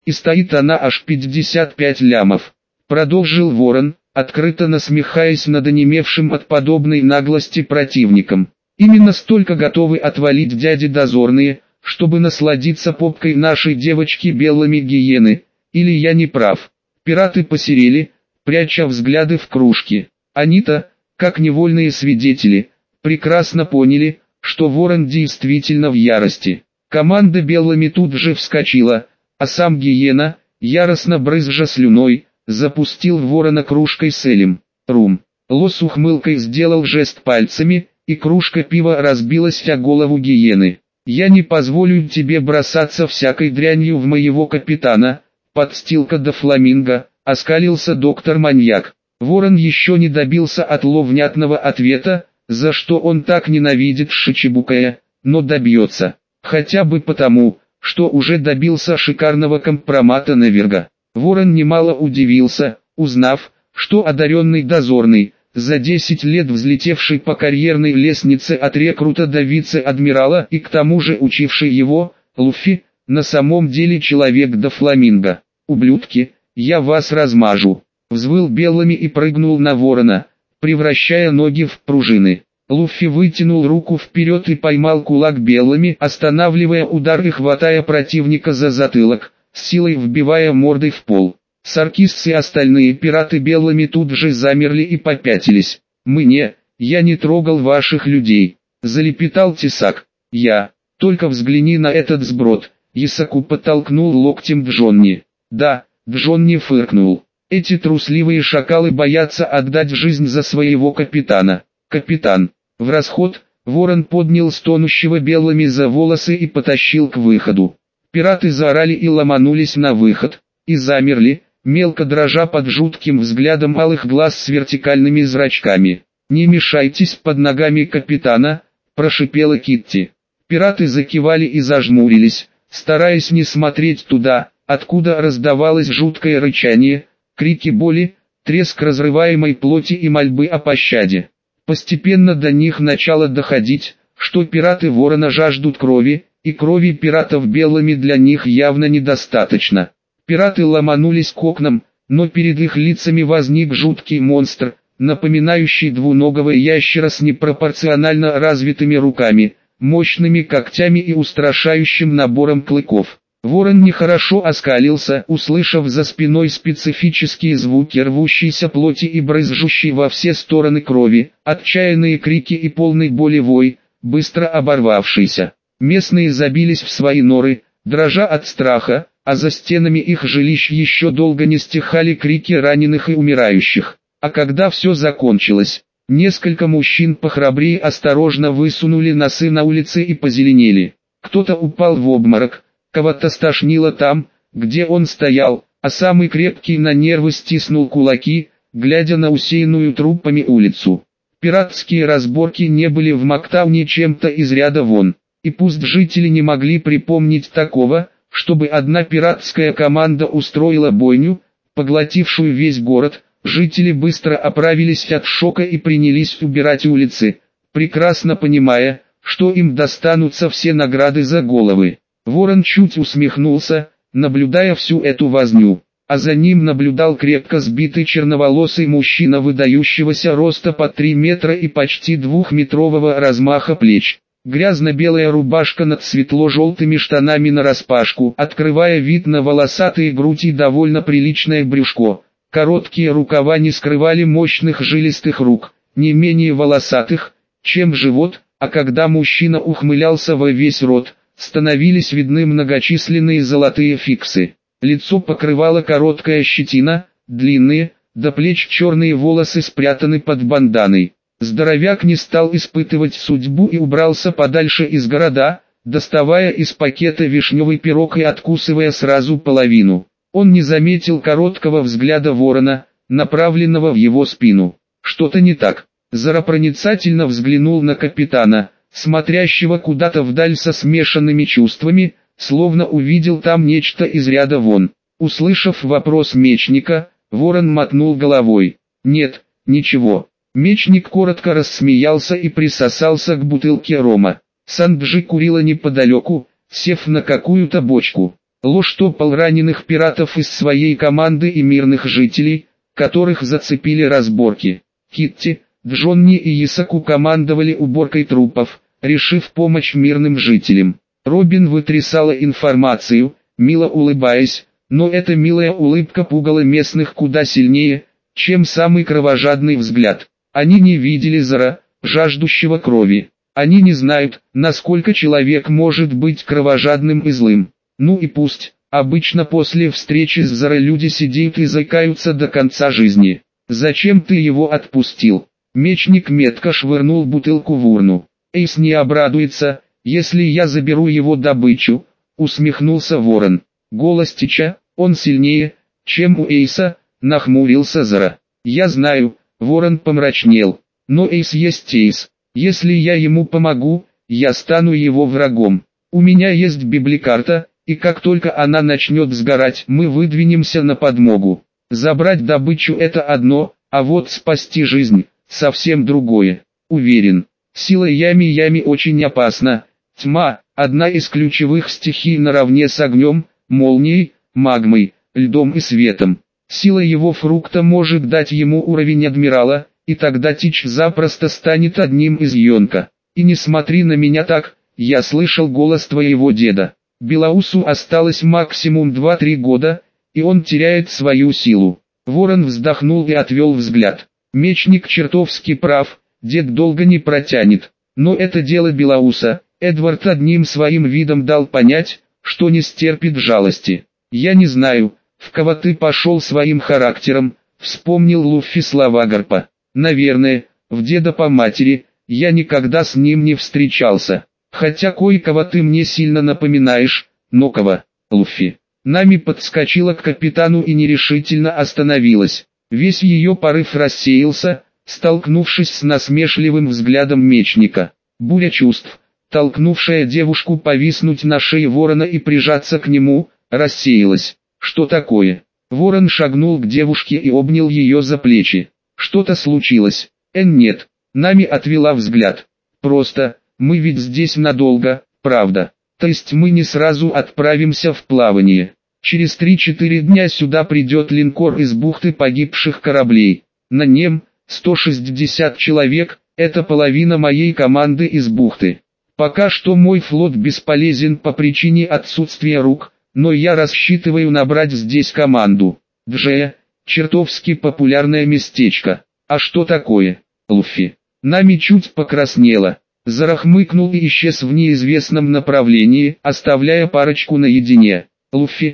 И стоит она аж 55 лямов. Продолжил Ворон, открыто насмехаясь над онемевшим от подобной наглости противником. Именно столько готовы отвалить дяди дозорные, чтобы насладиться попкой нашей девочки белыми гиены, или я не прав. Пираты посерели, пряча взгляды в кружки. Они-то, как невольные свидетели, прекрасно поняли, что Ворон действительно в ярости. Команда белыми тут же вскочила, а сам гиена, яростно брызжа слюной, запустил в Ворона кружкой с элем. Рум. Ло с ухмылкой сделал жест пальцами, и кружка пива разбилась о голову гиены. «Я не позволю тебе бросаться всякой дрянью в моего капитана, подстилка до фламинго», — оскалился доктор-маньяк. Ворон еще не добился от Ло внятного ответа, за что он так ненавидит Шичибукая, но добьется. Хотя бы потому, что уже добился шикарного компромата на Верга. Ворон немало удивился, узнав, что одаренный дозорный, за 10 лет взлетевший по карьерной лестнице от рекрута до вице-адмирала и к тому же учивший его, Луффи, на самом деле человек до фламинго. «Ублюдки, я вас размажу!» Взвыл белыми и прыгнул на Ворона, превращая ноги в пружины. Луффи вытянул руку вперед и поймал кулак белыми, останавливая удар и хватая противника за затылок, с силой вбивая мордой в пол. Саркис и остальные пираты белыми тут же замерли и попятились. Я не трогал ваших людей», — залепетал Тесак. Только взгляни на этот сброд», — Исаку подтолкнул локтем Джонни. «Да», — Джонни фыркнул. «Эти трусливые шакалы боятся отдать жизнь за своего капитана». «Капитан!» В расход, Ворон поднял стонущего белыми за волосы и потащил к выходу. Пираты заорали и ломанулись на выход, и замерли, мелко дрожа под жутким взглядом алых глаз с вертикальными зрачками. «Не мешайтесь под ногами капитана», — прошипела Китти. Пираты закивали и зажмурились, стараясь не смотреть туда, откуда раздавалось жуткое рычание, крики боли, треск разрываемой плоти и мольбы о пощаде. Постепенно до них начало доходить, что пираты Ворона жаждут крови, и крови пиратов белыми для них явно недостаточно. Пираты ломанулись к окнам, но перед их лицами возник жуткий монстр, напоминающий двуногого ящера с непропорционально развитыми руками, мощными когтями и устрашающим набором клыков. Ворон нехорошо оскалился, услышав за спиной специфические звуки рвущейся плоти и брызжущей во все стороны крови, отчаянные крики и полный боли вой, быстро оборвавшийся. Местные забились в свои норы, дрожа от страха, а за стенами их жилищ еще долго не стихали крики раненых и умирающих. А когда все закончилось, несколько мужчин похрабрее осторожно высунули носы на улице и позеленели. Кто-то упал в обморок, кого-то стошнило там, где он стоял, а самый крепкий на нервы стиснул кулаки, глядя на усеянную трупами улицу. Пиратские разборки не были в Мактауне чем-то из ряда вон, и пусть жители не могли припомнить такого, чтобы одна пиратская команда устроила бойню, поглотившую весь город, жители быстро оправились от шока и принялись убирать улицы, прекрасно понимая, что им достанутся все награды за головы. Ворон чуть усмехнулся, наблюдая всю эту возню, а за ним наблюдал крепко сбитый черноволосый мужчина выдающегося роста под 3 метра и почти 2-метрового размаха плеч. Грязно-белая рубашка над светло-желтыми штанами нараспашку, открывая вид на волосатые грудь и довольно приличное брюшко. Короткие рукава не скрывали мощных жилистых рук, не менее волосатых, чем живот, а когда мужчина ухмылялся во весь рот, становились видны многочисленные золотые фиксы. Лицо покрывала короткая щетина, длинные, до плеч черные волосы спрятаны под банданой. Здоровяк не стал испытывать судьбу и убрался подальше из города, доставая из пакета вишневый пирог и откусывая сразу половину. Он не заметил короткого взгляда Ворона, направленного в его спину. Что-то не так. Зара проницательно взглянул на капитана, смотрящего куда-то вдаль со смешанными чувствами, словно увидел там нечто из ряда вон. Услышав вопрос мечника, Ворон мотнул головой. «Нет, ничего». Мечник коротко рассмеялся и присосался к бутылке рома. Санджи курила неподалеку, сев на какую-то бочку. Ложь топал раненых пиратов из своей команды и мирных жителей, которых зацепили разборки. Китти, Джонни и Исаку командовали уборкой трупов, решив помочь мирным жителям. Робин вытрясала информацию, мило улыбаясь, но эта милая улыбка пугала местных куда сильнее, чем самый кровожадный взгляд. Они не видели Зара, жаждущего крови. Они не знают, насколько человек может быть кровожадным и злым. Ну и пусть, обычно после встречи с Зара люди сидят и заикаются до конца жизни. Зачем ты его отпустил? Мечник метко швырнул бутылку в урну. Эйс не обрадуется, если я заберу его добычу, усмехнулся Ворон. Голос Тича, он сильнее, чем у Эйса, нахмурился Зара. Я знаю, Ворон помрачнел, но Эйс есть Эйс. Если я ему помогу, я стану его врагом. У меня есть библикарта, и как только она начнет сгорать, мы выдвинемся на подмогу. Забрать добычу это одно, а вот спасти жизнь – совсем другое. Уверен, сила Ями-Ями очень опасна. Тьма – одна из ключевых стихий наравне с огнем, молнией, магмой, льдом и светом. Сила его фрукта может дать ему уровень адмирала, и тогда Тич запросто станет одним из Йонка. И не смотри на меня так, я слышал голос твоего деда. Белоусу осталось максимум 2-3 года, и он теряет свою силу. Ворон вздохнул и отвел взгляд. Мечник чертовски прав, дед долго не протянет. Но это дело Белоуса. Эдвард одним своим видом дал понять, что не стерпит жалости. Я не знаю, в кого ты пошел своим характером, вспомнил Луффи слова Гарпа. Наверное, в деда по матери, я никогда с ним не встречался. Хотя кое-кого ты мне сильно напоминаешь, но кого, Луффи? Нами подскочила к капитану и нерешительно остановилась. Весь ее порыв рассеялся, столкнувшись с насмешливым взглядом мечника. Буря чувств, толкнувшая девушку повиснуть на шее Ворона и прижаться к нему, рассеялась. Что такое? Ворон шагнул к девушке и обнял ее за плечи. Что-то случилось? Нет. Нами отвела взгляд. Просто, мы ведь здесь надолго, правда. То есть мы не сразу отправимся в плавание. Через 3-4 дня сюда придет линкор из бухты погибших кораблей. На нем 160 человек, это половина моей команды из бухты. Пока что мой флот бесполезен по причине отсутствия рук, но я рассчитываю набрать здесь команду. Джея, чертовски популярное местечко. А что такое, Луффи? Нами чуть покраснело. Зарахмыкнул и исчез в неизвестном направлении, оставляя парочку наедине. Луффи,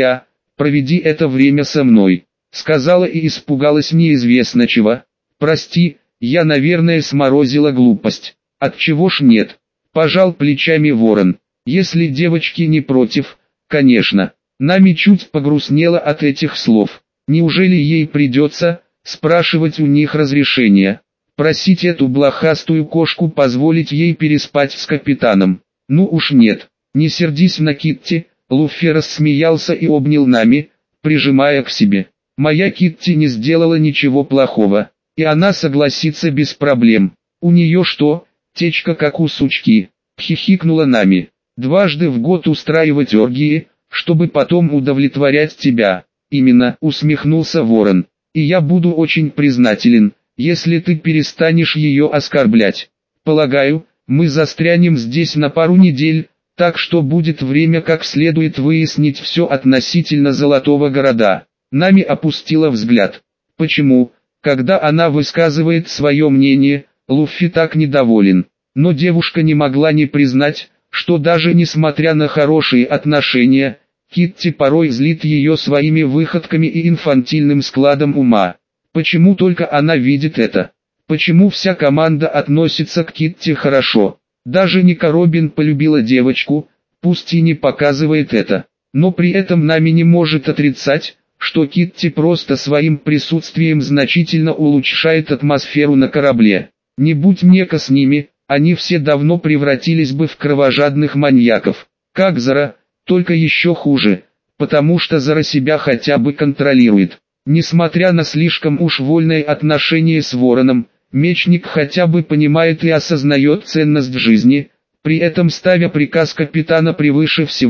проведи это время со мной, сказала и испугалась неизвестно чего. Прости, я наверное сморозила глупость. Отчего ж нет? Пожал плечами Ворон. Если девочки не против, конечно. Нами чуть погрустнело от этих слов. Неужели ей придется спрашивать у них разрешения? Просить эту блохастую кошку позволить ей переспать с капитаном? Ну уж нет. Не сердись на Китти. Луффи рассмеялся и обнял Нами, прижимая к себе. Моя Китти не сделала ничего плохого, и она согласится без проблем. У нее что, течка как у сучки? Хихикнула Нами. Дважды в год устраивать оргии, чтобы потом удовлетворять тебя. Именно, усмехнулся Ворон. И я буду очень признателен, если ты перестанешь ее оскорблять. Полагаю, мы застрянем здесь на пару недель, так что будет время как следует выяснить все относительно Золотого Города. Нами опустила взгляд. Почему, когда она высказывает свое мнение, Луффи так недоволен? Но девушка не могла не признать, что даже несмотря на хорошие отношения, Китти порой злит ее своими выходками и инфантильным складом ума. Почему только она видит это? Почему вся команда относится к Китти хорошо? Даже Ника Робин полюбила девочку, пусть и не показывает это. Но при этом Нами не может отрицать, что Китти просто своим присутствием значительно улучшает атмосферу на корабле. Не будь Нека с ними, они все давно превратились бы в кровожадных маньяков. Как Зара, только еще хуже, потому что Зара себя хотя бы контролирует. Несмотря на слишком уж вольное отношение с Вороном, Мечник хотя бы понимает и осознает ценность жизни, при этом ставя приказ капитана превыше всего,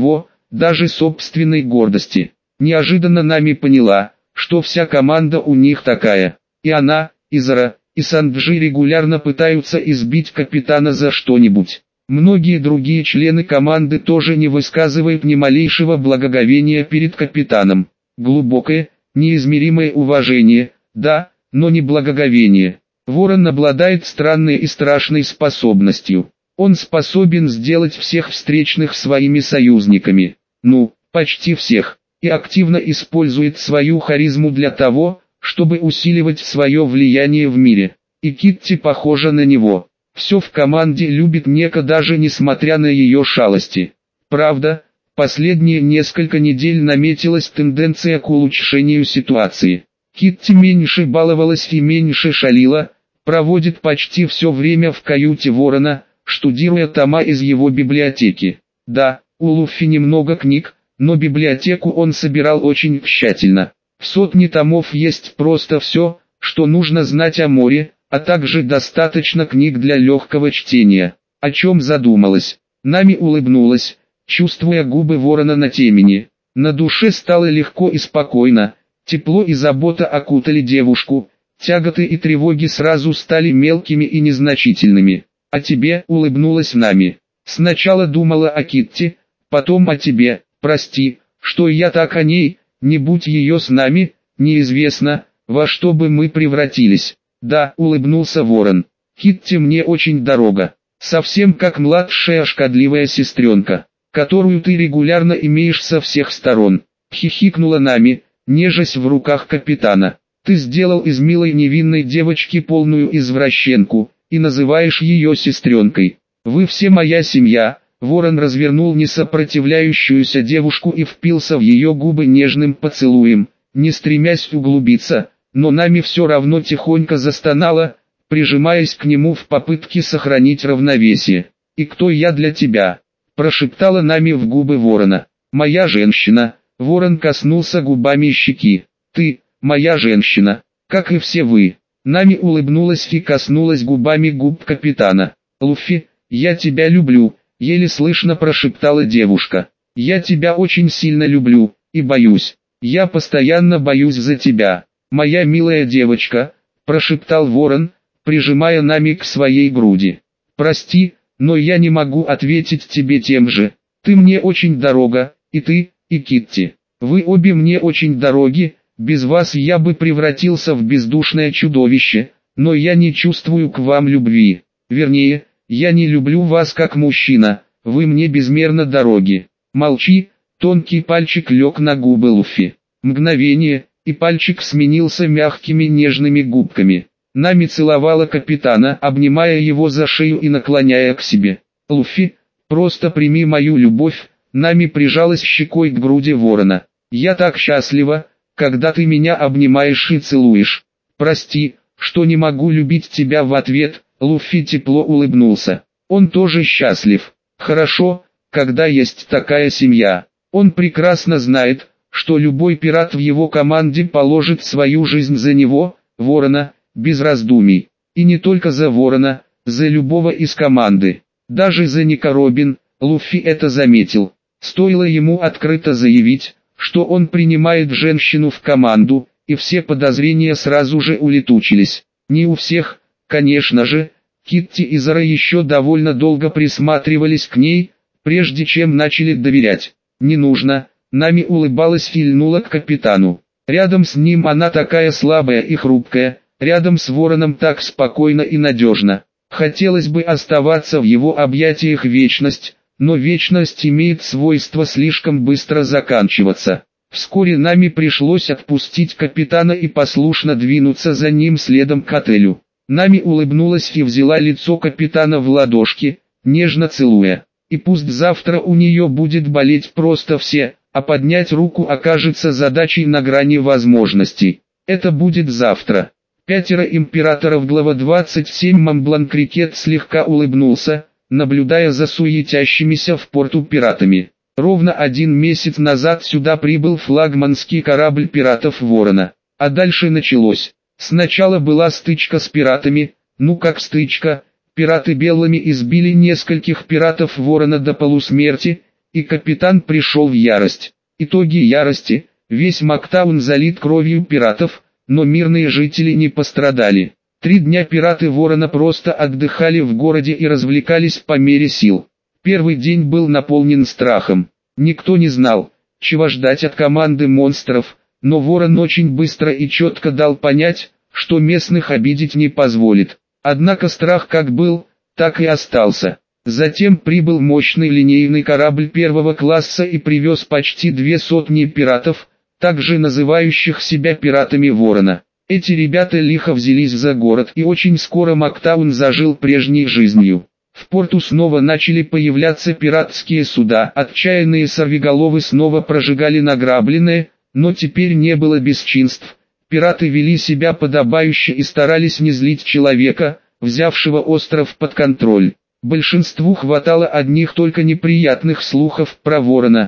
даже собственной гордости. Неожиданно Нами поняла, что вся команда у них такая. И она, и Зара, и Санджи регулярно пытаются избить капитана за что-нибудь. Многие другие члены команды тоже не высказывают ни малейшего благоговения перед капитаном. Глубокое, неизмеримое уважение, да, но не благоговение. Ворон обладает странной и страшной способностью. Он способен сделать всех встречных своими союзниками. Ну, почти всех. И активно использует свою харизму для того, чтобы усиливать свое влияние в мире. И Китти похожа на него. Все в команде любит Нека даже несмотря на ее шалости. Правда, последние несколько недель наметилась тенденция к улучшению ситуации. Китти меньше баловалась и меньше шалила, проводит почти все время в каюте Ворона, штудируя тома из его библиотеки. Да, у Луффи немного книг, но библиотеку он собирал очень тщательно. В сотне томов есть просто все, что нужно знать о море, а также достаточно книг для легкого чтения. О чем задумалась? Нами улыбнулась, чувствуя губы Ворона на темени. На душе стало легко и спокойно, тепло и забота окутали девушку, тяготы и тревоги сразу стали мелкими и незначительными. «А тебе?» — улыбнулась Нами. «Сначала думала о Китти, потом о тебе, прости, что я так о ней, не будь ее с нами, неизвестно, во что бы мы превратились». «Да», — улыбнулся Ворон, — «Китти мне очень дорога, совсем как младшая шкодливая сестренка, которую ты регулярно имеешь со всех сторон». Хихикнула Нами, нежась в руках капитана. «Ты сделал из милой невинной девочки полную извращенку, и называешь ее сестренкой. Вы все моя семья». Ворон развернул несопротивляющуюся девушку и впился в ее губы нежным поцелуем, не стремясь углубиться, но Нами все равно тихонько застонала, прижимаясь к нему в попытке сохранить равновесие. «И кто я для тебя?» – прошептала Нами в губы Ворона. «Моя женщина». Ворон коснулся губами щеки. «Ты, моя женщина, как и все вы». Нами улыбнулась и коснулась губами губ капитана. «Луффи, я тебя люблю», — еле слышно прошептала девушка. «Я тебя очень сильно люблю, и боюсь. Я постоянно боюсь за тебя. Моя милая девочка», — прошептал Ворон, прижимая Нами к своей груди. «Прости, но я не могу ответить тебе тем же. Ты мне очень дорога, и ты, и Китти. Вы обе мне очень дороги, без вас я бы превратился в бездушное чудовище, но я не чувствую к вам любви. Вернее, я не люблю вас как мужчина, вы мне безмерно дороги». «Молчи», тонкий пальчик лег на губы Луффи. Мгновение, и пальчик сменился мягкими нежными губками. Нами целовала капитана, обнимая его за шею и наклоняя к себе. «Луффи, просто прими мою любовь», Нами прижалась щекой к груди Ворона. «Я так счастлива, когда ты меня обнимаешь и целуешь. Прости, что не могу любить тебя в ответ». Луффи тепло улыбнулся. Он тоже счастлив. Хорошо, когда есть такая семья. Он прекрасно знает, что любой пират в его команде положит свою жизнь за него, Ворона, без раздумий. И не только за Ворона, за любого из команды. Даже за Ника Робин, Луффи это заметил. Стоило ему открыто заявить, что он принимает женщину в команду, и все подозрения сразу же улетучились. Не у всех, конечно же. Китти и Зара еще довольно долго присматривались к ней, прежде чем начали доверять. «Не нужно», Нами улыбалась и льнула к капитану. Рядом с ним она такая слабая и хрупкая, рядом с Вороном так спокойно и надежно. Хотелось бы оставаться в его объятиях вечность, но вечность имеет свойство слишком быстро заканчиваться. Вскоре Нами пришлось отпустить капитана и послушно двинуться за ним следом к отелю. Нами улыбнулась и взяла лицо капитана в ладошки, нежно целуя. И пусть завтра у нее будет болеть просто все, а поднять руку окажется задачей на грани возможностей. Это будет завтра. 5 императоров. Глава 27. Монблан Крикет слегка улыбнулся, наблюдая за суетящимися в порту пиратами. Ровно 1 месяц назад сюда прибыл флагманский корабль пиратов Ворона. А дальше началось. Сначала была стычка с пиратами, ну как стычка, пираты белыми избили нескольких пиратов Ворона до полусмерти, и капитан пришел в ярость. Итоги ярости: весь Мактаун залит кровью пиратов, но мирные жители не пострадали. 3 дня пираты Ворона просто отдыхали в городе и развлекались по мере сил. Первый день был наполнен страхом. Никто не знал, чего ждать от команды монстров, но Ворон очень быстро и четко дал понять, что местных обидеть не позволит. Однако страх как был, так и остался. Затем прибыл мощный линейный корабль первого класса и привез почти 200 пиратов, также называющих себя пиратами Ворона. Эти ребята лихо взялись за город, и очень скоро Мактаун зажил прежней жизнью. В порту снова начали появляться пиратские суда, отчаянные сорвиголовы снова прожигали награбленное, но теперь не было бесчинств. Пираты вели себя подобающе и старались не злить человека, взявшего остров под контроль. Большинству хватало одних только неприятных слухов про Ворона,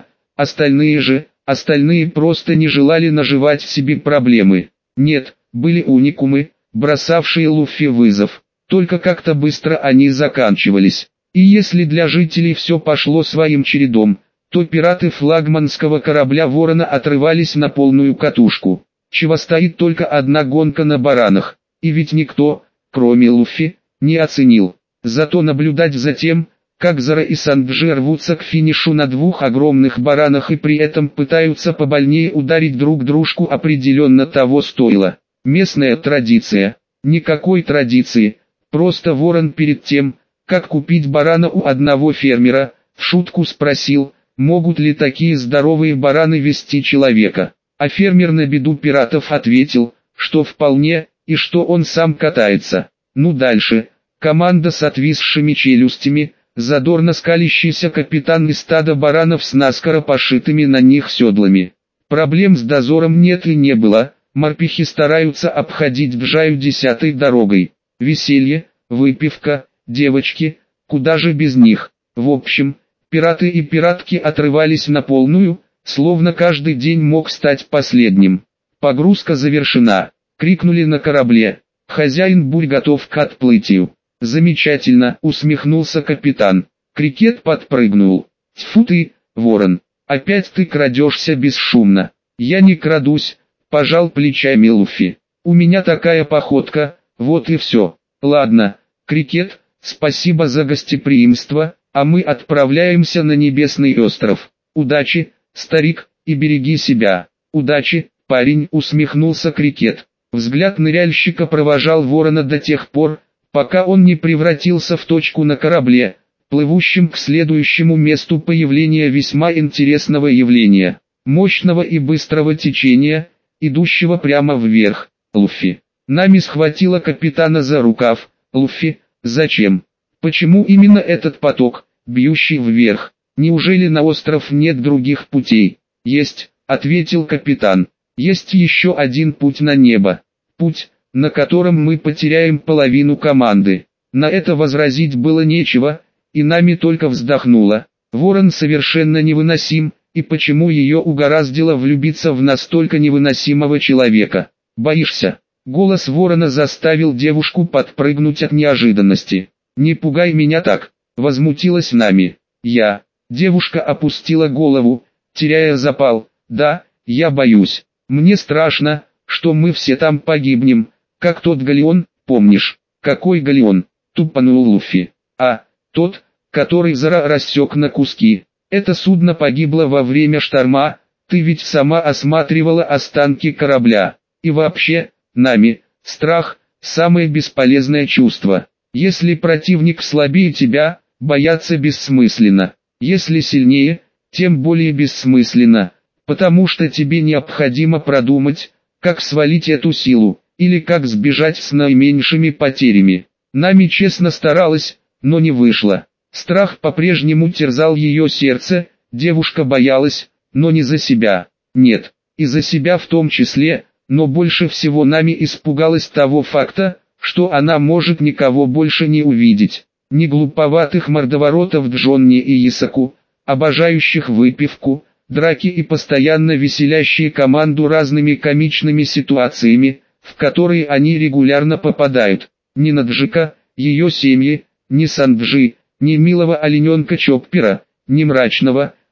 остальные просто не желали наживать себе проблемы. Нет, были уникумы, бросавшие Луффи вызов, только как-то быстро они заканчивались. И если для жителей все пошло своим чередом, то пираты флагманского корабля Ворона отрывались на полную катушку. Чего стоит только одна гонка на баранах, и ведь никто, кроме Луффи, не оценил. Зато наблюдать за тем, как Зора и Санджи рвутся к финишу на 2 огромных баранах и при этом пытаются побольнее ударить друг дружку, определенно того стоило. Местная традиция. Никакой традиции, просто Ворон перед тем, как купить барана у одного фермера, в шутку спросил, могут ли такие здоровые бараны вести человека. А фермер на беду пиратов ответил, что вполне, и что он сам катается. Ну дальше, команда с отвисшими челюстями, задорно скалящийся капитан и стадо баранов с наскоро пошитыми на них седлами. Проблем с дозором нет и не было, морпехи стараются обходить Джаю 10-й дорогой. Веселье, выпивка, девочки, куда же без них. В общем, пираты и пиратки отрывались на полную, словно каждый день мог стать последним. «Погрузка завершена», — крикнули на корабле. «Хозяин бурь готов к отплытию». «Замечательно», — усмехнулся капитан. Крикет подпрыгнул. «Тьфу ты, Ворон, опять ты крадешься бесшумно». «Я не крадусь», — пожал плечами Луффи. «У меня такая походка, вот и все». «Ладно, Крикет, спасибо за гостеприимство, а мы отправляемся на Небесный остров. Удачи, старик, и береги себя». «Удачи, парень», — усмехнулся Крикет. Взгляд ныряльщика провожал Ворона до тех пор, пока он не превратился в точку на корабле, плывущем к следующему месту появления весьма интересного явления. Мощного и быстрого течения, идущего прямо вверх. «Луффи». Нами схватила капитана за рукав. «Луффи, зачем? Почему именно этот поток, бьющий вверх? Неужели на остров нет других путей?» «Есть», — ответил капитан. «Есть еще один путь на небо. Путь, на котором мы потеряем половину команды». На это возразить было нечего, и Нами только вздохнула. Ворон совершенно невыносим, и почему ее угораздило влюбиться в настолько невыносимого человека? «Боишься?» Голос Ворона заставил девушку подпрыгнуть от неожиданности. «Не пугай меня так», — возмутилась Нами. «Я». Девушка опустила голову, теряя запал. «Да, я боюсь. Мне страшно, что мы все там погибнем, как тот галеон, помнишь?» «Какой галеон?» — тупанул Луффи. «А, тот, который Зора рассек на куски. Это судно погибло во время шторма, ты ведь сама осматривала останки корабля. И вообще, Нами, страх – самое бесполезное чувство. Если противник слабее тебя, бояться бессмысленно. Если сильнее, тем более бессмысленно, потому что тебе необходимо продумать, как свалить эту силу, или как сбежать с наименьшими потерями. Нами честно старалась, но не вышло. Страх по-прежнему терзал ее сердце, девушка боялась, но не за себя. Нет, и за себя в том числе, но больше всего Нами испугалась того факта, что она может никого больше не увидеть. Ни глуповатых мордоворотов Джонни и Исаку, обожающих выпивку, драки и постоянно веселящие команду разными комичными ситуациями, в которые они регулярно попадают. Ни Наджика, ее семьи, ни Санджи, ни милого олененка Чоппера, ни мрачного,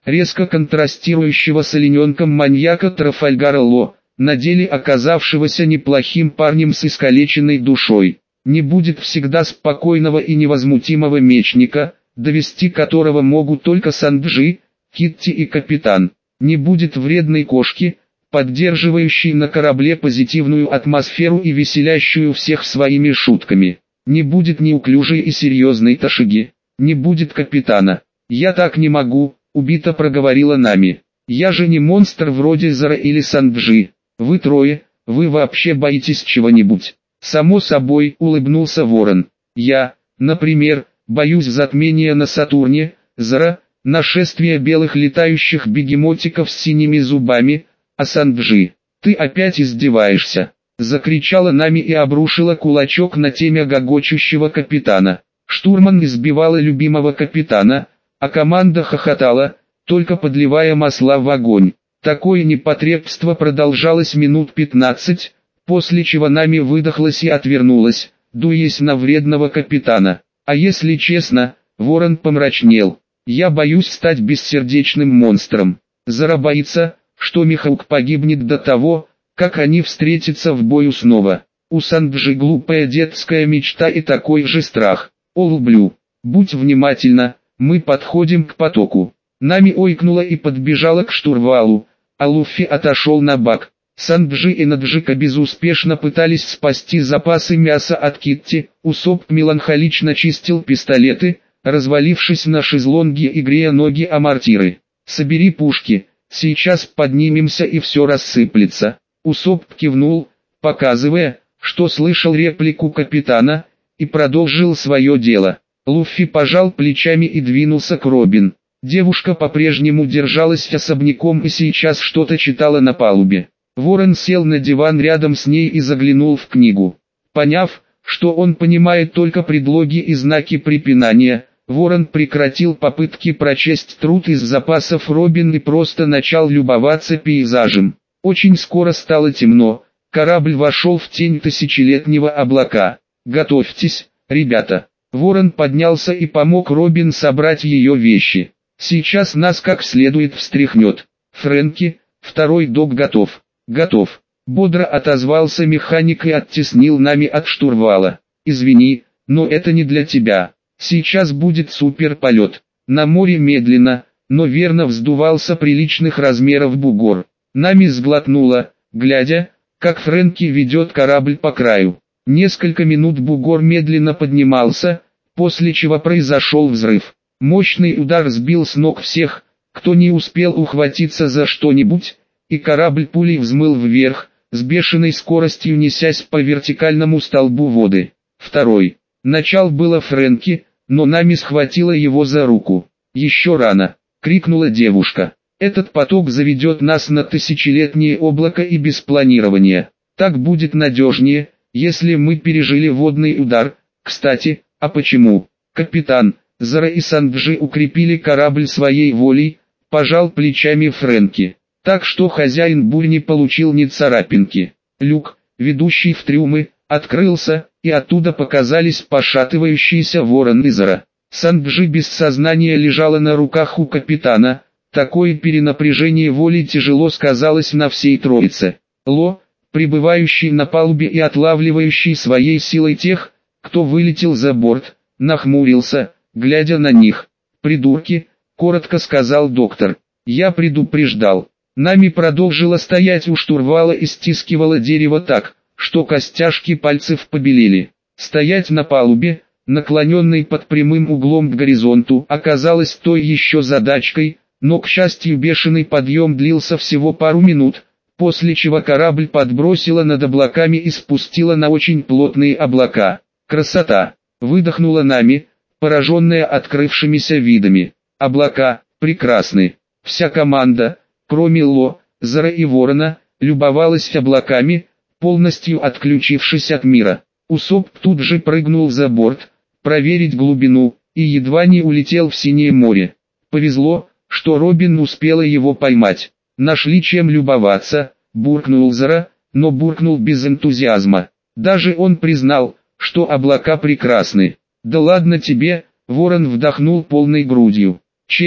резко контрастирующего с олененком маньяка Трафальгара Ло, на деле оказавшегося неплохим парнем с искалеченной душой. Не будет всегда спокойного и невозмутимого мечника, довести которого могут только Санджи, Китти и капитан. Не будет вредной кошки, поддерживающей на корабле позитивную атмосферу и веселящую всех своими шутками. Не будет неуклюжей и серьезной Ташиги. Не будет капитана. «Я так не могу», — убито проговорила Нами. «Я же не монстр вроде Зара или Санджи. Вы трое, вы вообще боитесь чего-нибудь?» «Само собой», — улыбнулся Ворон. «Я, например, боюсь затмения на Сатурне, Зара, нашествия белых летающих бегемотиков с синими зубами, а Санджи, ты опять издеваешься», — закричала Нами и обрушила кулачок на темя гогочущего капитана. Штурман избивала любимого капитана, а команда хохотала, только подливая масла в огонь. Такое непотребство продолжалось минут 15, после чего Нами выдохлась и отвернулась, дуясь на вредного капитана. А если честно, Ворон помрачнел. «Я боюсь стать бессердечным монстром. Зара боится, что Михаук погибнет до того, как они встретятся в бою снова. У Санджи глупая детская мечта и такой же страх. Олблю, будь внимательна, мы подходим к потоку». Нами ойкнула и подбежала к штурвалу, а Луффи отошел на бак. Санджи и Наджика безуспешно пытались спасти запасы мяса от Китти. Усоп меланхолично чистил пистолеты, развалившись на шезлонге и грея ноги о мортиры. «Собери пушки, сейчас поднимемся и все рассыплется». Усоп кивнул, показывая, что слышал реплику капитана, и продолжил свое дело. Луффи пожал плечами и двинулся к Робин. Девушка по-прежнему держалась особняком и сейчас что-то читала на палубе. Ворон сел на диван рядом с ней и заглянул в книгу. Поняв, что он понимает только предлоги и знаки препинания, Ворон прекратил попытки прочесть труд из запасов Робин и просто начал любоваться пейзажем. Очень скоро стало темно, корабль вошел в тень тысячелетнего облака. «Готовьтесь, ребята». Ворон поднялся и помог Робин собрать ее вещи. «Сейчас нас как следует встряхнет. Фрэнки, второй док готов». «Готов», — бодро отозвался механик и оттеснил Нами от штурвала. «Извини, но это не для тебя. Сейчас будет суперполет». На море медленно, но верно вздувался приличных размеров бугор. Нами сглотнула, глядя, как Фрэнки ведет корабль по краю. Несколько минут бугор медленно поднимался, после чего произошел взрыв. Мощный удар сбил с ног всех, кто не успел ухватиться за что-нибудь, и корабль пулей взмыл вверх, с бешеной скоростью несясь по вертикальному столбу воды. Второй. Начал было Фрэнки, но Нами схватила его за руку. «Еще рано!» — крикнула девушка. «Этот поток заведет нас на тысячелетнее облако и без планирования. Так будет надежнее, если мы пережили водный удар. Кстати, а почему?» «Капитан, Зара и Санджи укрепили корабль своей волей», — пожал плечами Фрэнки. «Так что хозяин бурь не получил ни царапинки». Люк, ведущий в трюмы, открылся, и оттуда показались пошатывающиеся Ворон и Зара. Санджи без сознания лежала на руках у капитана. Такое перенапряжение воли тяжело сказалось на всей троице. Ло, пребывающий на палубе и отлавливающий своей силой тех, кто вылетел за борт, нахмурился, глядя на них. «Придурки», — коротко сказал доктор. «Я предупреждал». Нами продолжила стоять у штурвала и стискивала дерево так, что костяшки пальцев побелели. Стоять на палубе, наклоненной под прямым углом к горизонту, оказалось той еще задачкой, но, к счастью, бешеный подъем длился всего пару минут, после чего корабль подбросило над облаками и спустило на очень плотные облака. «Красота!» — выдохнула Нами, пораженная открывшимися видами. «Облака, прекрасны!» Вся команда, кроме Ло, Зара и Ворона, любовалась облаками, полностью отключившись от мира. Усоп тут же прыгнул за борт, проверить глубину, и едва не улетел в синее море. Повезло, что Робин успела его поймать. «Нашли чем любоваться», — буркнул Зара, но буркнул без энтузиазма. Даже он признал, что облака прекрасны. «Да ладно тебе», — Ворон вдохнул полной грудью. «Черт,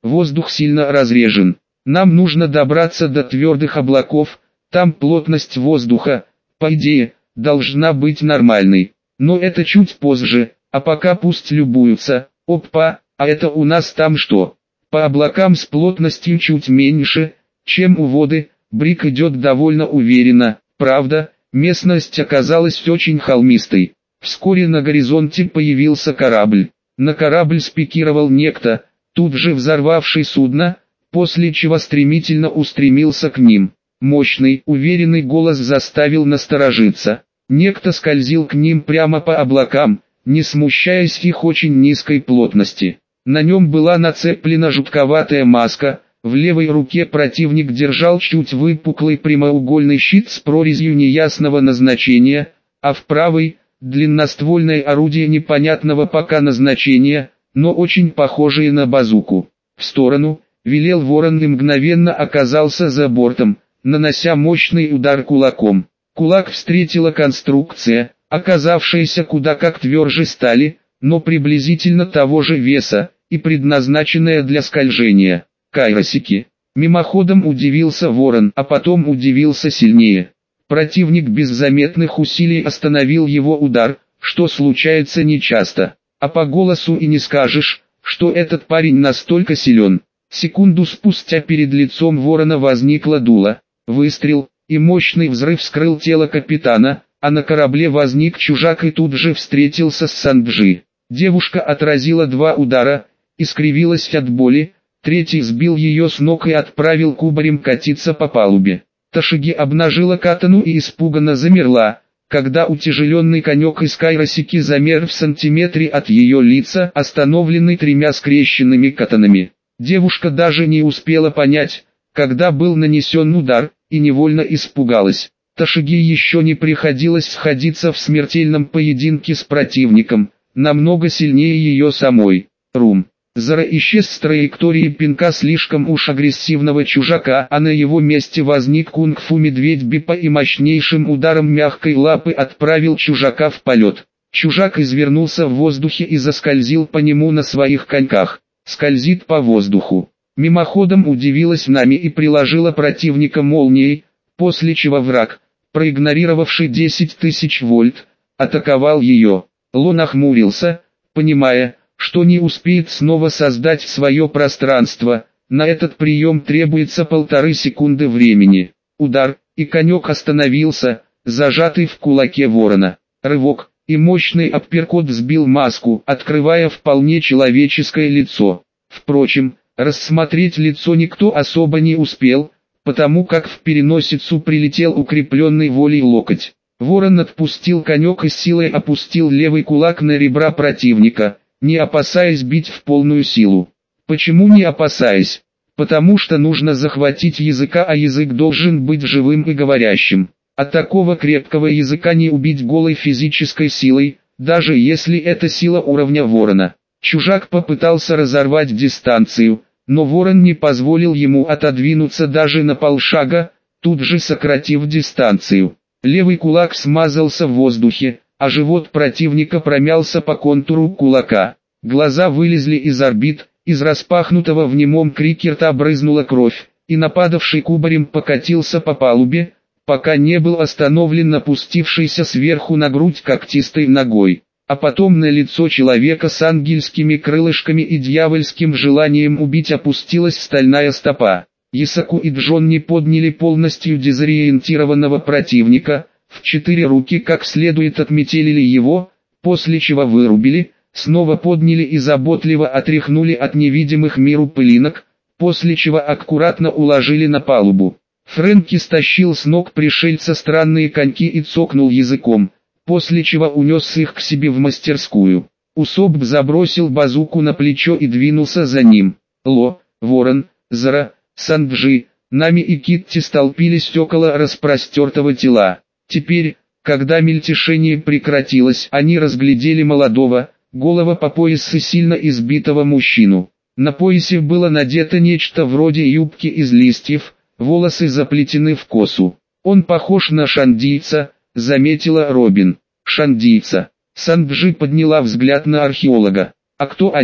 Воздух сильно разрежен. Нам нужно добраться до твердых облаков, там плотность воздуха, по идее, должна быть нормальной. Но это чуть позже, а пока пусть любуются. Опа, а это у нас там что? По облакам с плотностью чуть меньше, чем у воды, Брик идет довольно уверенно, правда, местность оказалась очень холмистой. Вскоре на горизонте появился корабль. На корабль спикировал некто, тут же взорвавший судно, после чего стремительно устремился к ним. Мощный, уверенный голос заставил насторожиться. Некто скользил к ним прямо по облакам, не смущаясь их очень низкой плотности. На нем была нацеплена жутковатая маска, в левой руке противник держал чуть выпуклый прямоугольный щит с прорезью неясного назначения, а в правой – длинноствольное орудие непонятного пока назначения, но очень похожее на базуку. В сторону, велел ворон и мгновенно оказался за бортом, нанося мощный удар кулаком. Кулак встретила конструкция, оказавшаяся куда как тверже стали, но приблизительно того же веса, и предназначенная для скольжения. Кайросики. Мимоходом удивился ворон, а потом удивился сильнее. Противник без заметных усилий остановил его удар, что случается нечасто. А по голосу и не скажешь, что этот парень настолько силен. Секунду спустя перед лицом ворона возникло дуло, выстрел, и мощный взрыв вскрыл тело капитана, а на корабле возник чужак и тут же встретился с Санджи. Девушка отразила 2 удара, и скривилась от боли, третий сбил ее с ног и отправил кубарем катиться по палубе. Ташиги обнажила катану и испуганно замерла, когда утяжеленный конек из кайросики замер в сантиметре от ее лица, остановленный 3 скрещенными катанами. Девушка даже не успела понять, когда был нанесен удар, и невольно испугалась. Ташиги еще не приходилось сходиться в смертельном поединке с противником, намного сильнее ее самой. Рум. Зара исчез с траектории пинка слишком уж агрессивного чужака, а на его месте возник кунг-фу медведь Бипа и мощнейшим ударом мягкой лапы отправил чужака в полет. Чужак извернулся в воздухе и заскользил по нему на своих коньках. Скользит по воздуху. Мимоходом удивилась Нами и приложила противника молнией, после чего враг, проигнорировавший 10 тысяч вольт, атаковал ее. Ло нахмурился, понимая, что не успеет снова создать свое пространство, на этот прием требуется 1,5 секунды времени. Удар, и конек остановился, зажатый в кулаке ворона. Рывок, и мощный апперкот сбил маску, открывая вполне человеческое лицо. Впрочем, рассмотреть лицо никто особо не успел, потому как в переносицу прилетел укрепленный волей локоть. Ворон отпустил конек и силой опустил левый кулак на ребра противника, не опасаясь бить в полную силу. Почему не опасаясь? Потому что нужно захватить языка, а язык должен быть живым и говорящим. А такого крепкого языка не убить голой физической силой, даже если это сила уровня ворона. Чужак попытался разорвать дистанцию, но ворон не позволил ему отодвинуться даже на полшага, тут же сократив дистанцию. Левый кулак смазался в воздухе, а живот противника промялся по контуру кулака. Глаза вылезли из орбит, из распахнутого в немом крике рта брызнула кровь, и нападавший кубарем покатился по палубе, пока не был остановлен напустившийся сверху на грудь когтистой ногой. А потом на лицо человека с ангельскими крылышками и дьявольским желанием убить опустилась стальная стопа. Исаку и Джонни подняли полностью дезориентированного противника, в 4 руки как следует отметелили его, после чего вырубили, снова подняли и заботливо отряхнули от невидимых миру пылинок, после чего аккуратно уложили на палубу. Фрэнки стащил с ног пришельца странные коньки и цокнул языком, после чего унес их к себе в мастерскую. Усоб забросил базуку на плечо и двинулся за ним. Ло, Ворон, Зара, Санджи, Нами и Китти столпились около распростертого тела. Теперь, когда мельтешение прекратилось, они разглядели молодого, голого по пояс и сильно избитого мужчину. На поясе было надето нечто вроде юбки из листьев, волосы заплетены в косу. «Он похож на шандийца», — заметила Робин. «Шандийца». Санджи подняла взгляд на археолога. «А кто они?»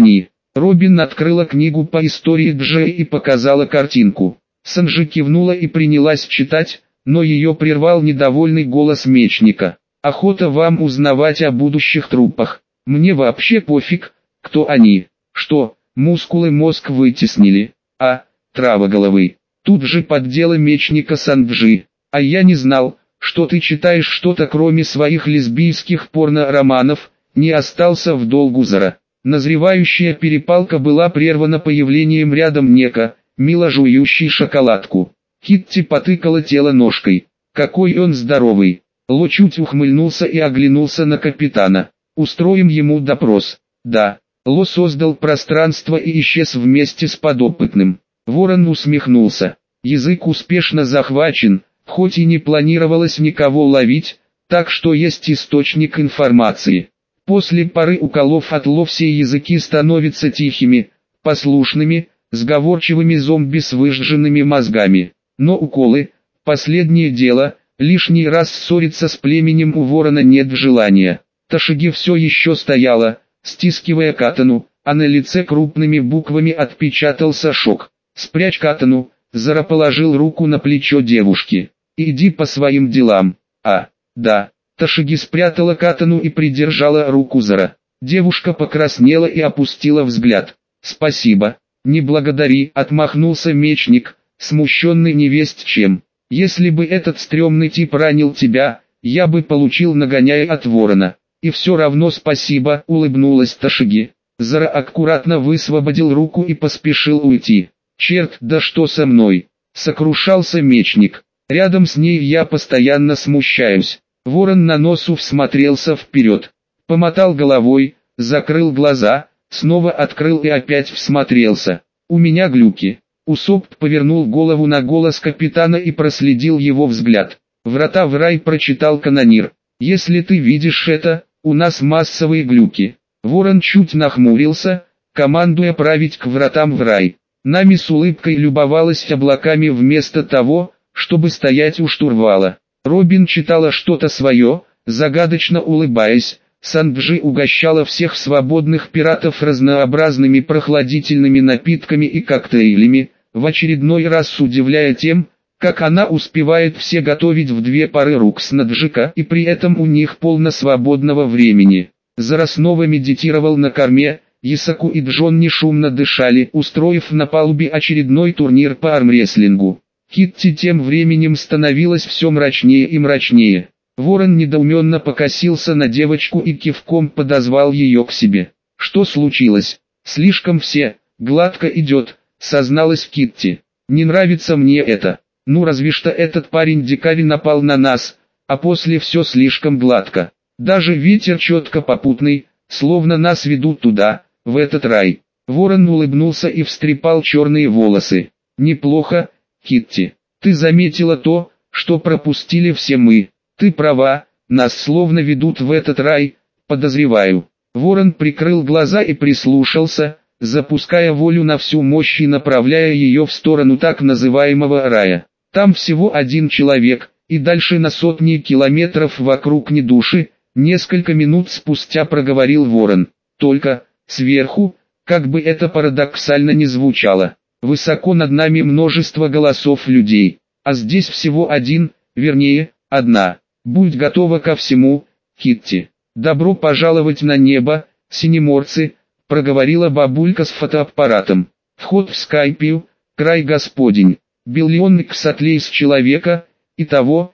Робин открыла книгу по истории Джея и показала картинку. Санджи кивнула и принялась читать, но ее прервал недовольный голос мечника. «Охота вам узнавать о будущих трупах. Мне вообще пофиг, кто они. Что, мускулы мозг вытеснили? А, травоголовый». Тут же поддела мечника Санджи. «А я не знал, что ты читаешь что-то кроме своих лесбийских порно-романов», не остался в долгу Зара. Назревающая перепалка была прервана появлением рядом Нека, мило жующий шоколадку. Китти потыкала тело ножкой. «Какой он здоровый!» Ло чуть ухмыльнулся и оглянулся на капитана. «Устроим ему допрос». «Да». Ло создал пространство и исчез вместе с подопытным. Ворон усмехнулся. Язык успешно захвачен, хоть и не планировалось никого ловить, так что есть источник информации. После пары уколов от Ло все языки становятся тихими, послушными, сговорчивыми зомби с выжженными мозгами. Но уколы – последнее дело, лишний раз ссориться с племенем у ворона нет желания. Ташиги все еще стояла, стискивая катану, а на лице крупными буквами отпечатался шок. «Спрячь катану», Зара положил руку на плечо девушки. «Иди по своим делам». «А, да». Ташиги спрятала катану и придержала руку Зара. Девушка покраснела и опустила взгляд. «Спасибо». «Не благодари», — отмахнулся мечник, смущенный невесть чем. «Если бы этот стрёмный тип ранил тебя, я бы получил нагоняй от ворона». «И все равно спасибо», — улыбнулась Ташиги. Зара аккуратно высвободил руку и поспешил уйти. «Черт, да что со мной?» — сокрушался мечник. «Рядом с ней я постоянно смущаюсь». Ворон на носу всмотрелся вперед. Помотал головой, закрыл глаза, снова открыл и опять всмотрелся. «У меня глюки». Усоп повернул голову на голос капитана и проследил его взгляд. «Врата в рай», прочитал канонир. «Если ты видишь это, у нас массовые глюки». Ворон чуть нахмурился, командуя править к вратам в рай. Нами с улыбкой любовалась облаками вместо того, чтобы стоять у штурвала. Робин читала что-то свое, загадочно улыбаясь. Санджи угощала всех свободных пиратов разнообразными прохладительными напитками и коктейлями, в очередной раз удивляя тем, как она успевает все готовить в 2 пары рук с Наджика и при этом у них полно свободного времени. Зара снова медитировал на корме, Исаку и Джонни шумно дышали, устроив на палубе очередной турнир по армрестлингу. Китти тем временем становилась все мрачнее и мрачнее. Ворон недоуменно покосился на девочку и кивком подозвал ее к себе. «Что случилось? Слишком все, гладко идет», — созналась Китти. «Не нравится мне это. Ну разве что этот парень дикарь напал на нас, а после все слишком гладко. Даже ветер четко попутный, словно нас ведут туда, в этот рай». Ворон улыбнулся и встрепал черные волосы. «Неплохо, Китти. Ты заметила то, что пропустили все мы. Ты права, нас словно ведут в этот рай, подозреваю». Ворон прикрыл глаза и прислушался, запуская волю на всю мощь и направляя ее в сторону так называемого рая. «Там всего один человек, и дальше на сотни километров вокруг ни души», несколько минут спустя проговорил Ворон. «Только, сверху, как бы это парадоксально ни звучало, высоко над нами множество голосов людей, а здесь всего один, вернее, одна. Будь готова ко всему, Китти». «Добро пожаловать на небо, синеморцы», — проговорила бабулька с фотоаппаратом. «Вход в Скайпию, край господень. Биллион эксатлей с человека, итого,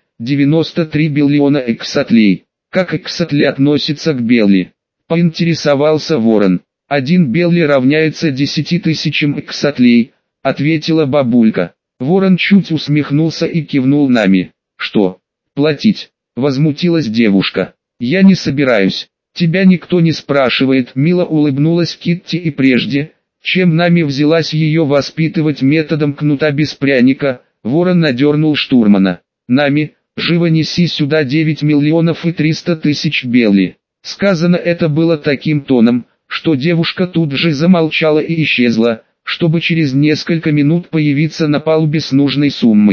93 биллиона эксатлей. Как эксатли относится к белли?» — поинтересовался Ворон. «1 белли равняется 10 тысячам эксатлей», — ответила бабулька. Ворон чуть усмехнулся и кивнул нами. «Что? Платить?» — возмутилась девушка. «Я не собираюсь. Тебя никто не спрашивает», — мило улыбнулась Китти, и прежде, чем нами взялась ее воспитывать методом кнута без пряника, Ворон надернул штурмана. «Нами, живо неси сюда 9 миллионов и 300 тысяч белли». Сказано это было таким тоном, что девушка тут же замолчала и исчезла, чтобы через несколько минут появиться на палубе с нужной суммой.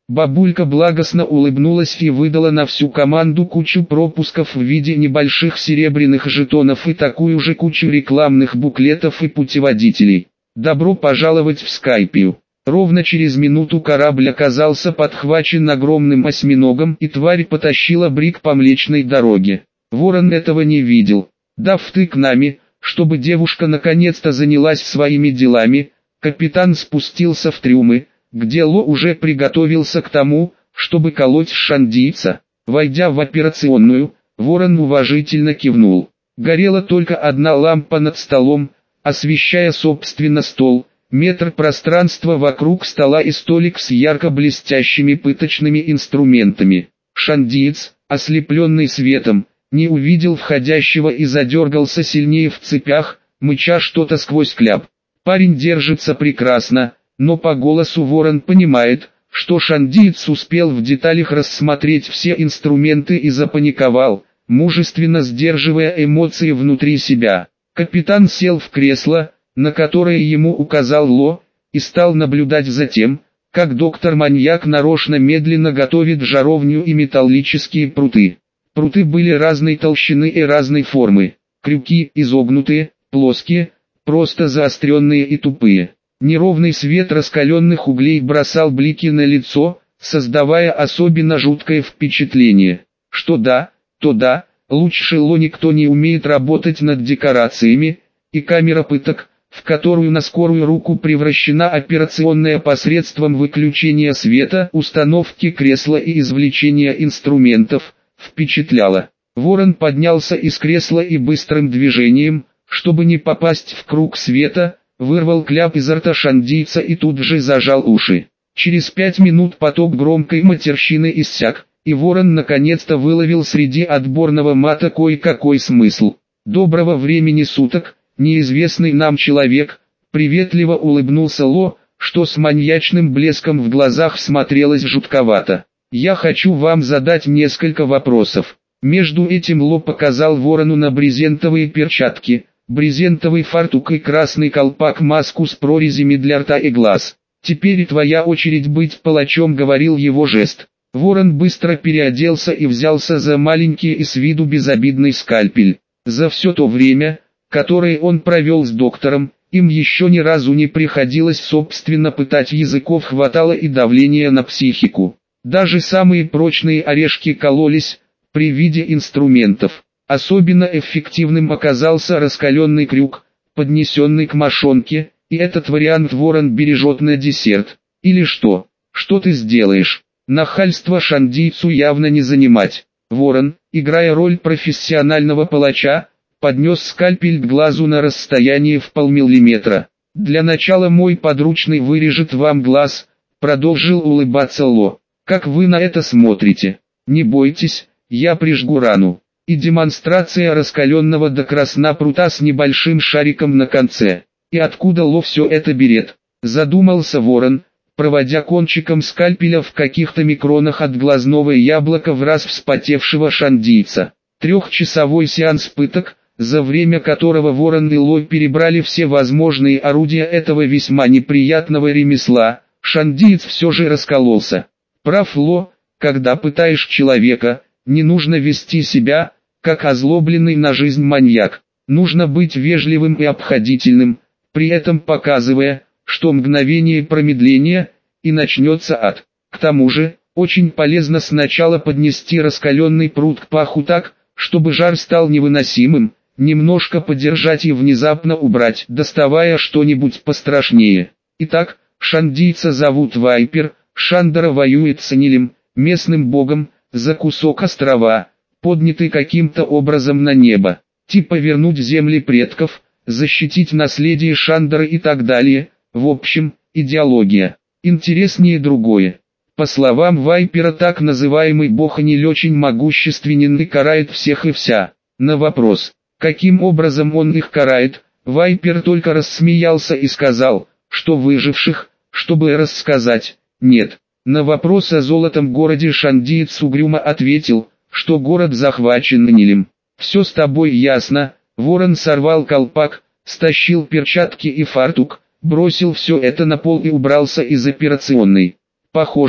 Бабулька благостно улыбнулась и выдала на всю команду кучу пропусков в виде небольших серебряных жетонов и такую же кучу рекламных буклетов и путеводителей. Добро пожаловать в Скайпию. Ровно через минуту корабль оказался подхвачен огромным осьминогом, и тварь потащила Брик по Млечной дороге. Ворон этого не видел. Дав втык нами, чтобы девушка наконец-то занялась своими делами, капитан спустился в трюмы, где Ло уже приготовился к тому, чтобы колоть шандийца. Войдя в операционную, Ворон уважительно кивнул. Горела только одна лампа над столом, освещая собственно стол, метр пространства вокруг стола и столик с ярко блестящими пыточными инструментами. Шандиец, ослепленный светом, не увидел входящего и задергался сильнее в цепях, мыча что-то сквозь кляп. Парень держится прекрасно, но по голосу Ворон понимает, что шандиец успел в деталях рассмотреть все инструменты и запаниковал, мужественно сдерживая эмоции внутри себя. Капитан сел в кресло, на которое ему указал Ло, и стал наблюдать за тем, как доктор-маньяк нарочно медленно готовит жаровню и металлические пруты. Пруты были разной толщины и разной формы, крюки изогнутые, плоские, просто заостренные и тупые. Неровный свет раскаленных углей бросал блики на лицо, создавая особенно жуткое впечатление. Что да, то да, лучше Ло никто не умеет работать над декорациями, и камера пыток, в которую на скорую руку превращена операционная посредством выключения света, установки кресла и извлечения инструментов, впечатляла. Ворон поднялся из кресла и быстрым движением, чтобы не попасть в круг света, вырвал кляп изо рта шандийца и тут же зажал уши. Через 5 минут поток громкой матерщины иссяк, и Ворон наконец-то выловил среди отборного мата кое-какой смысл. «Доброго времени суток, неизвестный нам человек», приветливо улыбнулся Ло, что с маньячным блеском в глазах смотрелось жутковато. «Я хочу вам задать несколько вопросов». Между этим Ло показал Ворону на брезентовые перчатки, брезентовый фартук и красный колпак-маску с прорезями для рта и глаз. «Теперь твоя очередь быть палачом», — говорил его жест. Ворон быстро переоделся и взялся за маленький и с виду безобидный скальпель. За все то время, которое он провел с доктором, им еще ни разу не приходилось собственно пытать языков, хватало и давления на психику. Даже самые прочные орешки кололись при виде инструментов. Особенно эффективным оказался раскаленный крюк, поднесенный к мошонке, и этот вариант Ворон бережет на десерт. Или что? Что ты сделаешь? Нахальство шандийцу явно не занимать. Ворон, играя роль профессионального палача, поднес скальпель к глазу на расстоянии в полмиллиметра. «Для начала мой подручный вырежет вам глаз», — продолжил улыбаться Ло. «Как вы на это смотрите? Не бойтесь, я прижгу рану». И демонстрация раскаленного до красна прута с небольшим шариком на конце. И откуда Ло все это берет? Задумался Ворон, проводя кончиком скальпеля в каких-то микронах от глазного яблока в раз вспотевшего шандийца. Трехчасовой сеанс пыток, за время которого Ворон и Ло перебрали все возможные орудия этого весьма неприятного ремесла, шандиец все же раскололся. Прав Ло, когда пытаешь человека, не нужно вести себя, как озлобленный на жизнь маньяк. Нужно быть вежливым и обходительным, при этом показывая, что мгновение промедления, и начнется ад. К тому же, очень полезно сначала поднести раскаленный прут к паху так, чтобы жар стал невыносимым, немножко подержать и внезапно убрать, доставая что-нибудь пострашнее. Итак, шандийца зовут Вайпер, Шандора воюет с Анилем, местным богом, за кусок острова, поднятый каким-то образом на небо. Типа вернуть земли предков, защитить наследие Шандора и так далее. В общем, идеология. Интереснее другое. По словам Вайпера, так называемый бог Аниль очень могущественен и карает всех и вся. На вопрос, каким образом он их карает, Вайпер только рассмеялся и сказал, что выживших, чтобы рассказать, нет. На вопрос о золотом городе шандиец угрюмо ответил, что город захвачен Анилем. «Все с тобой ясно». Ворон сорвал колпак, стащил перчатки и фартук, бросил все это на пол и убрался из операционной. Похоже,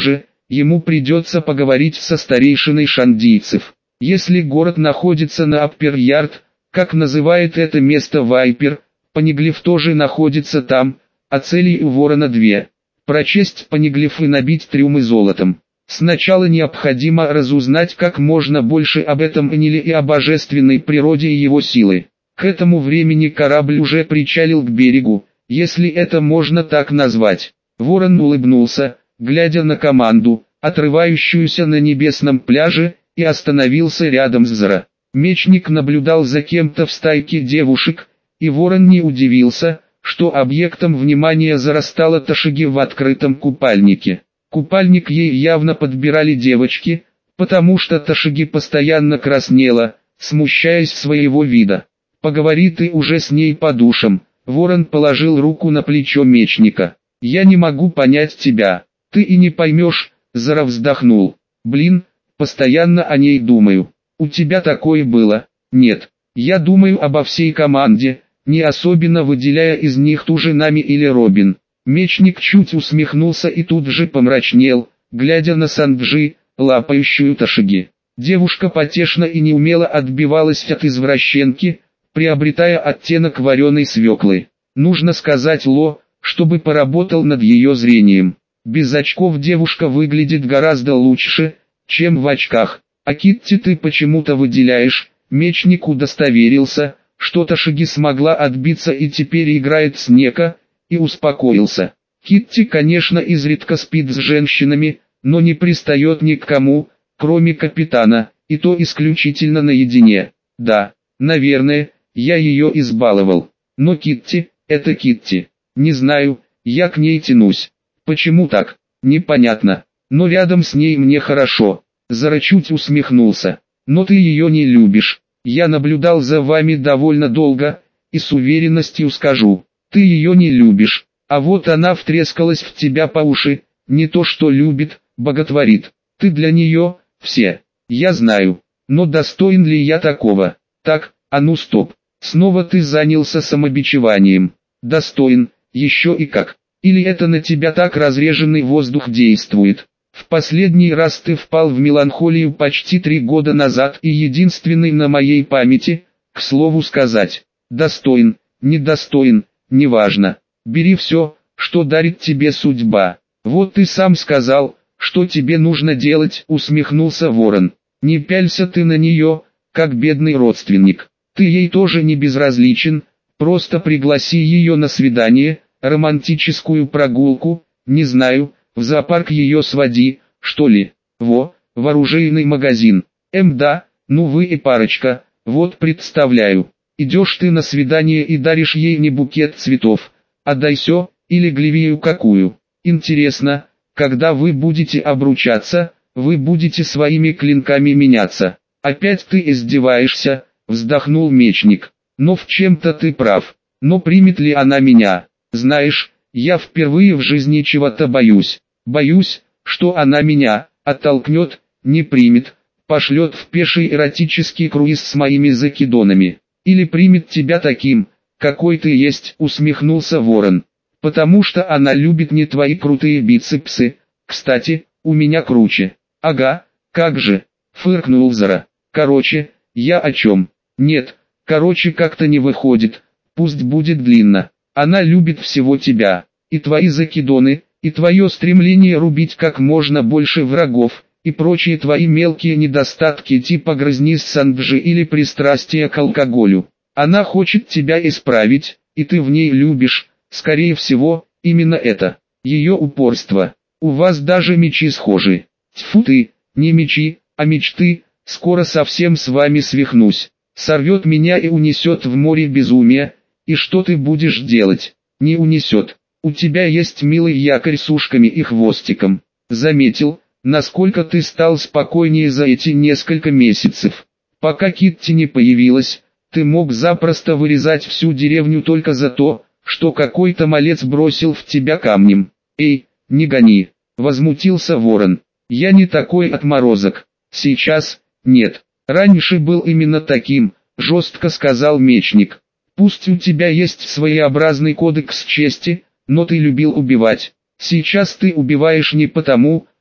ему придется поговорить со старейшиной шандийцев. Если город находится на Аппер-Ярд, как называет это место Вайпер, Понеглиф тоже находится там, а целей у Ворона две. Прочесть Понеглиф и набить трюмы золотом. Сначала необходимо разузнать как можно больше об этом Эниле и о божественной природе и его силы. К этому времени корабль уже причалил к берегу, если это можно так назвать. Ворон улыбнулся, глядя на команду, отрывающуюся на небесном пляже, и остановился рядом с Зара. Мечник наблюдал за кем-то в стайке девушек, и Ворон не удивился, что объектом внимания Зара стала Ташиги в открытом купальнике. Купальник ей явно подбирали девочки, потому что Ташиги постоянно краснела, смущаясь своего вида. «Поговори ты уже с ней по душам», — Ворон положил руку на плечо мечника. «Я не могу понять тебя, ты и не поймешь», — Зара вздохнул. «Блин, постоянно о ней думаю. У тебя такое было?» «Нет, я думаю обо всей команде, не особенно выделяя из них ту же Нами или Робин». Мечник чуть усмехнулся и тут же помрачнел, глядя на Санджи, лапающую Ташиги. Девушка потешно и неумело отбивалась от извращенки, приобретая оттенок вареной свеклы. Нужно сказать Ло, чтобы поработал над ее зрением. Без очков девушка выглядит гораздо лучше, чем в очках. А Китти ты почему-то выделяешь. Мечник удостоверился, что Ташиги смогла отбиться и теперь играет с Неко, и успокоился. Китти, конечно, изредка спит с женщинами, но не пристает ни к кому, кроме капитана, и то исключительно наедине. Да, наверное, я ее избаловал. Но Китти, это Китти. Не знаю, я к ней тянусь. Почему так? Непонятно. Но рядом с ней мне хорошо. Зара чуть усмехнулся. Но ты ее не любишь. Я наблюдал за вами довольно долго, и с уверенностью скажу, ты ее не любишь. А вот она втрескалась в тебя по уши, не то что любит, боготворит. Ты для нее, все. Я знаю. Но достоин ли я такого? Так, а ну стоп. Снова ты занялся самобичеванием. Достоин, еще и как. Или это на тебя так разреженный воздух действует? В последний раз ты впал в меланхолию почти 3 года назад и единственный на моей памяти, к слову сказать. Достоин, недостоин, неважно. Бери все, что дарит тебе судьба. Вот ты сам сказал, что тебе нужно делать, усмехнулся Ворон. Не пялься ты на нее, как бедный родственник. Ты ей тоже не безразличен, просто пригласи ее на свидание, романтическую прогулку, не знаю, в зоопарк ее своди, что ли. В оружейный магазин. Да, ну вы и парочка, вот представляю. Идешь ты на свидание и даришь ей не букет цветов, а дайсё, или гливию какую. Интересно, когда вы будете обручаться, вы будете своими клинками меняться. Опять ты издеваешься, вздохнул мечник. Но в чем-то ты прав. Но примет ли она меня? Знаешь, я впервые в жизни чего-то боюсь. Боюсь, что она меня оттолкнет, не примет, пошлет в пеший эротический круиз с моими закидонами. Или примет тебя таким, какой ты есть, усмехнулся Ворон. Потому что она любит не твои крутые бицепсы. Кстати, у меня круче. Ага, как же, фыркнул Зара. Короче, я о чем? Нет, короче как-то не выходит, пусть будет длинно. Она любит всего тебя, и твои закидоны, и твое стремление рубить как можно больше врагов, и прочие твои мелкие недостатки типа грызни с Санджи или пристрастия к алкоголю. Она хочет тебя исправить, и ты в ней любишь, скорее всего, именно это. Ее упорство. У вас даже мечи схожи. Тьфу ты, не мечи, а мечты, скоро совсем с вами свихнусь. Сорвет меня и унесет в море безумия, и что ты будешь делать? Не унесет. У тебя есть милый якорь с ушками и хвостиком. Заметил, насколько ты стал спокойнее за эти несколько месяцев. Пока Китти не появилась, ты мог запросто вырезать всю деревню только за то, что какой-то малец бросил в тебя камнем. Эй, не гони, возмутился Ворон. Я не такой отморозок. Сейчас, нет. Раньше был именно таким, жестко сказал мечник. Пусть у тебя есть своеобразный кодекс чести, но ты любил убивать. Сейчас ты убиваешь не потому,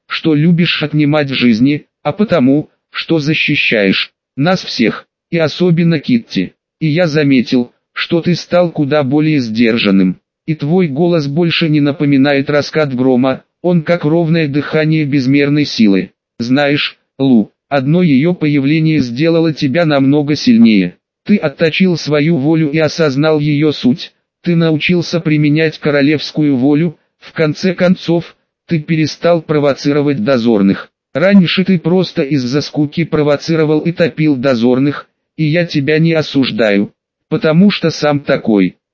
что любишь отнимать жизни, а потому, что защищаешь нас всех, и особенно Китти. И я заметил, что ты стал куда более сдержанным, и твой голос больше не напоминает раскат грома, он как ровное дыхание безмерной силы. Знаешь, Лу, одно ее появление сделало тебя намного сильнее. Ты отточил свою волю и осознал ее суть, ты научился применять королевскую волю, в конце концов, ты перестал провоцировать дозорных. Раньше ты просто из-за скуки провоцировал и топил дозорных, и я тебя не осуждаю, потому что сам такой.